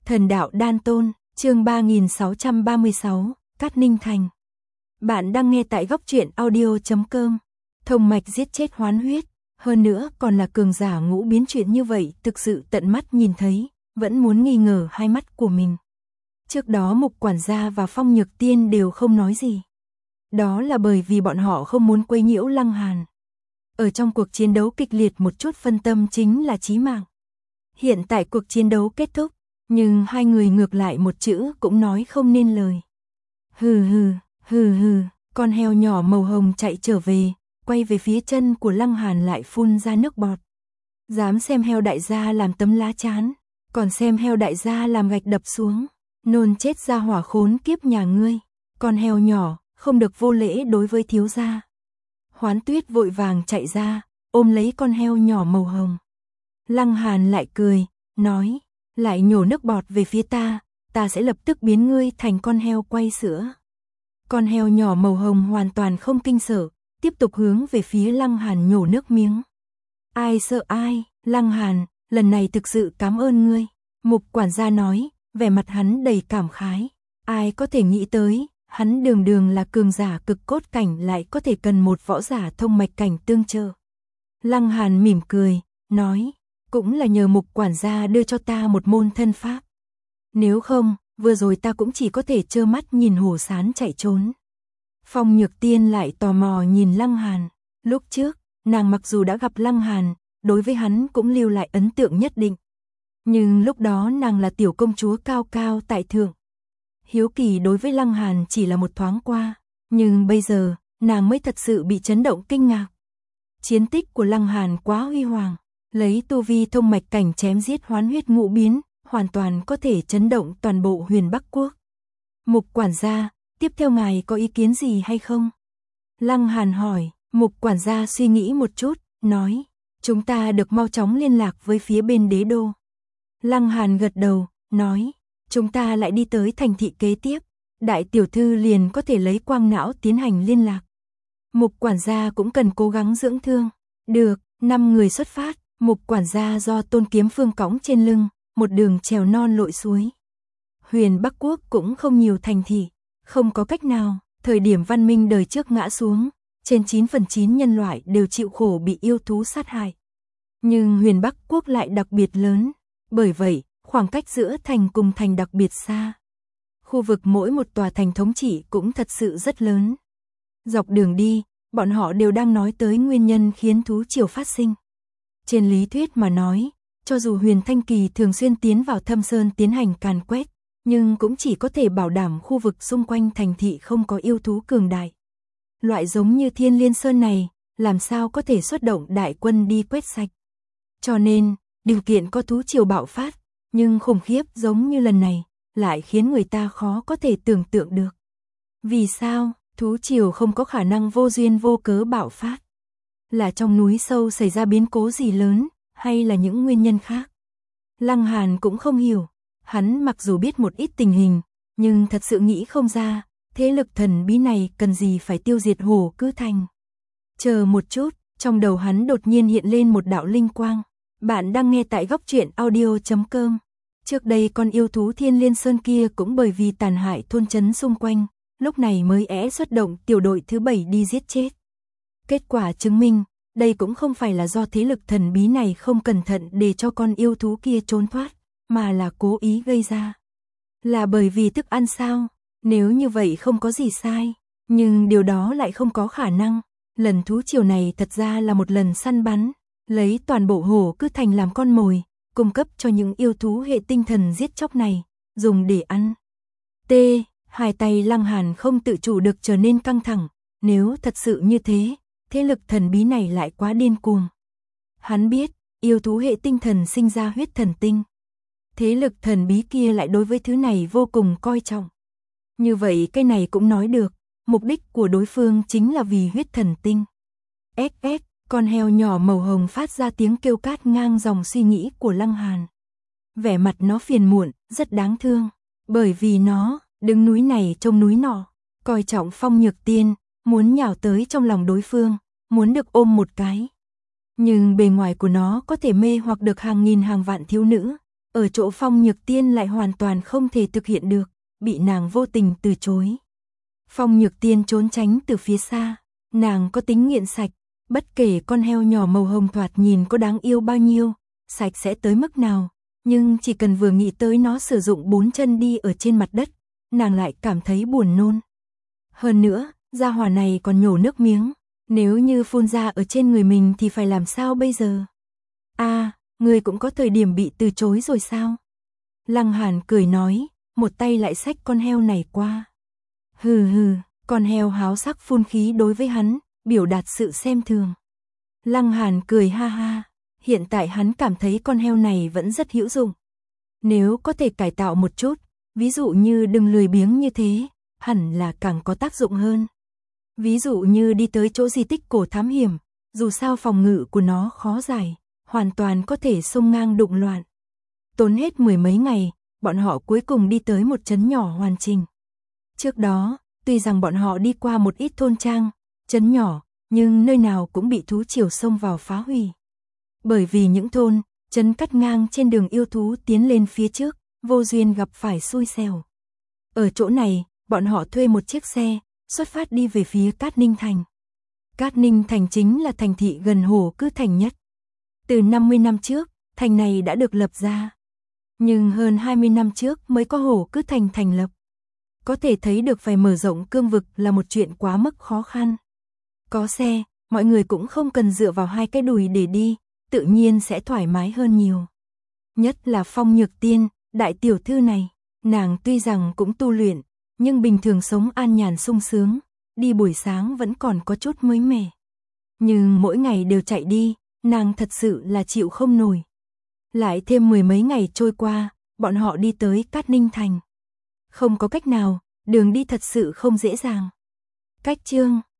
Thần đạo đan tôn, chương 3636, Cát Ninh Thành. Bạn đang nghe tại góc truyện audio.com. Thông mạch giết chết hoán huyết, hơn nữa còn là cường giả ngũ biến chuyện như vậy, thực sự tận mắt nhìn thấy, vẫn muốn nghi ngờ hai mắt của mình. Trước đó Mục quản gia và Phong Nhược Tiên đều không nói gì. Đó là bởi vì bọn họ không muốn quấy nhiễu Lăng Hàn. Ở trong cuộc chiến đấu kịch liệt một chút phân tâm chính là chí mạng. Hiện tại cuộc chiến đấu kết thúc, nhưng hai người ngược lại một chữ cũng nói không nên lời. Hừ, con heo nhỏ màu hồng chạy trở về, quay về phía chân của Lăng Hàn lại phun ra nước bọt. Dám xem heo đại gia làm tấm lá chắn, còn xem heo đại gia làm gạch đập xuống, nôn chết ra hỏa khốn kiếp nhà ngươi. Con heo nhỏ, không được vô lễ đối với thiếu gia. Hoán Tuyết vội vàng chạy ra, ôm lấy con heo nhỏ màu hồng. Lăng Hàn lại cười, nói, lại nhổ nước bọt về phía ta sẽ lập tức biến ngươi thành con heo quay sữa. Con heo nhỏ màu hồng hoàn toàn không kinh sợ, tiếp tục hướng về phía Lăng Hàn nhổ nước miếng. Ai sợ ai, Lăng Hàn, lần này thực sự cảm ơn ngươi. Mục quản gia nói, vẻ mặt hắn đầy cảm khái. Ai có thể nghĩ tới, hắn đường là cường giả cực cốt cảnh lại có thể cần một võ giả thông mạch cảnh tương trợ. Lăng Hàn mỉm cười, nói, cũng là nhờ Mục quản gia đưa cho ta một môn thân pháp. Nếu không, vừa rồi ta cũng chỉ có thể trơ mắt nhìn hổ sán chạy trốn. Phong Nhược Tiên lại tò mò nhìn Lăng Hàn. Lúc trước, nàng mặc dù đã gặp Lăng Hàn, đối với hắn cũng lưu lại ấn tượng nhất định. Nhưng lúc đó nàng là tiểu công chúa cao cao tại thượng. Hiếu kỳ đối với Lăng Hàn chỉ là một thoáng qua, nhưng bây giờ, nàng mới thật sự bị chấn động kinh ngạc. Chiến tích của Lăng Hàn quá huy hoàng, lấy tu vi thông mạch cảnh chém giết hoán huyết ngũ biến, hoàn toàn có thể chấn động toàn bộ Huyền Bắc Quốc. Mục quản gia, tiếp theo ngài có ý kiến gì hay không? Lăng Hàn hỏi. Mục quản gia suy nghĩ một chút, nói, chúng ta được mau chóng liên lạc với phía bên đế đô. Lăng Hàn gật đầu, nói, chúng ta lại đi tới thành thị kế tiếp, đại tiểu thư liền có thể lấy quang não tiến hành liên lạc. Mục quản gia cũng cần cố gắng dưỡng thương. Được, 5 người xuất phát, Mục quản gia do Tôn Kiếm Phương cõng trên lưng, một đường trèo non lội suối. Huyền Bắc Quốc cũng không nhiều thành thị, không có cách nào, thời điểm văn minh đời trước ngã xuống, trên 9/9 nhân loại đều chịu khổ bị yêu thú sát hại. Nhưng Huyền Bắc Quốc lại đặc biệt lớn, bởi vậy, khoảng cách giữa thành cùng thành đặc biệt xa. Khu vực mỗi một tòa thành thống trị cũng thật sự rất lớn. Dọc đường đi, bọn họ đều đang nói tới nguyên nhân khiến thú triều phát sinh. Trên lý thuyết mà nói, cho dù Huyền Thanh Kỳ thường xuyên tiến vào thâm sơn tiến hành càn quét, nhưng cũng chỉ có thể bảo đảm khu vực xung quanh thành thị không có yêu thú cường đại. Loại giống như Thiên Liên Sơn này, làm sao có thể xuất động đại quân đi quét sạch. Cho nên, điều kiện có thú triều bạo phát, nhưng khủng khiếp giống như lần này, lại khiến người ta khó có thể tưởng tượng được. Vì sao, thú triều không có khả năng vô duyên vô cớ bạo phát? Là trong núi sâu xảy ra biến cố gì lớn, hay là những nguyên nhân khác? Lăng Hàn cũng không hiểu, hắn mặc dù biết một ít tình hình, nhưng thật sự nghĩ không ra, thế lực thần bí này cần gì phải tiêu diệt Hổ Cư Thành. Chờ một chút, trong đầu hắn đột nhiên hiện lên một đạo linh quang. Bạn đang nghe tại góc truyện audio.com. Trước đây con yêu thú Thiên Liên Sơn kia cũng bởi vì tàn hại thôn trấn xung quanh, lúc này mới xuất động tiểu đội thứ 7 đi giết chết. Kết quả chứng minh, đây cũng không phải là do thế lực thần bí này không cẩn thận để cho con yêu thú kia trốn thoát, mà là cố ý gây ra. Là bởi vì thức ăn sao? Nếu như vậy không có gì sai, nhưng điều đó lại không có khả năng. Lần thú triều này thật ra là một lần săn bắn, lấy toàn bộ Hổ Cư Thành làm con mồi, cung cấp cho những yêu thú hệ tinh thần giết chóc này, dùng để ăn. Hai tay Lăng Hàn không tự chủ được trở nên căng thẳng, nếu thật sự như thế, thế lực thần bí này lại quá điên cuồng. Hắn biết, yêu thú hệ tinh thần sinh ra huyết thần tinh. Thế lực thần bí kia lại đối với thứ này vô cùng coi trọng. Như vậy cái này cũng nói được, mục đích của đối phương chính là vì huyết thần tinh. Con heo nhỏ màu hồng phát ra tiếng kêu cát ngang dòng suy nghĩ của Lăng Hàn. Vẻ mặt nó phiền muộn, rất đáng thương, bởi vì nó đứng núi này trông núi nọ, coi trọng Phong Nhược Tiên, muốn nhào tới trong lòng đối phương, muốn được ôm một cái. Nhưng bề ngoài của nó có thể mê hoặc được hàng nghìn hàng vạn thiếu nữ, ở chỗ Phong Nhược Tiên lại hoàn toàn không thể thực hiện được, bị nàng vô tình từ chối. Phong Nhược Tiên trốn tránh từ phía xa, nàng có tính nghiện sạch, bất kể con heo nhỏ màu hồng thoạt nhìn có đáng yêu bao nhiêu, sạch sẽ tới mức nào, nhưng chỉ cần vừa nghĩ tới nó sử dụng 4 chân đi ở trên mặt đất, nàng lại cảm thấy buồn nôn. Hơn nữa, gia hỏa này còn nhổ nước miếng, nếu như phun ra ở trên người mình thì phải làm sao bây giờ? Người cũng có thời điểm bị từ chối rồi sao? Lăng Hàn cười nói, một tay lại xách con heo này qua. Hừ hừ, con heo háo sắc phun khí đối với hắn, biểu đạt sự xem thường. Lăng Hàn cười ha ha, hiện tại hắn cảm thấy con heo này vẫn rất hữu dụng. Nếu có thể cải tạo một chút, ví dụ như đừng lười biếng như thế, hẳn là càng có tác dụng hơn. Ví dụ như đi tới chỗ di tích cổ thám hiểm, dù sao phòng ngự của nó khó giải, hoàn toàn có thể xông ngang đụng loạn. Tốn hết 10 mấy ngày, bọn họ cuối cùng đi tới một trấn nhỏ hoàn chỉnh. Trước đó, tuy rằng bọn họ đi qua một ít thôn trang, trấn nhỏ, nhưng nơi nào cũng bị thú triều xông vào phá hủy. Bởi vì những thôn, trấn cắt ngang trên đường yêu thú tiến lên phía trước, vô duyên gặp phải xui xẻo. Ở chỗ này, bọn họ thuê một chiếc xe, xuất phát đi về phía Cát Ninh Thành. Cát Ninh Thành chính là thành thị gần Hồ Cư Thành nhất. Từ 50 năm trước, thành này đã được lập ra. Nhưng hơn 20 năm trước mới có Hồ Cư Thành thành lập. Có thể thấy được phải mở rộng cương vực là một chuyện quá mức khó khăn. Có xe, mọi người cũng không cần dựa vào hai cái đùi để đi, tự nhiên sẽ thoải mái hơn nhiều. Nhất là Phong Nhược Tiên, đại tiểu thư này, nàng tuy rằng cũng tu luyện, nhưng bình thường sống an nhàn sung sướng, đi buổi sáng vẫn còn có chút mới mẻ. Nhưng mỗi ngày đều chạy đi, nàng thật sự là chịu không nổi. Lại thêm 10 mấy ngày trôi qua, bọn họ đi tới Cát Ninh Thành. Không có cách nào, đường đi thật sự không dễ dàng. Cách chương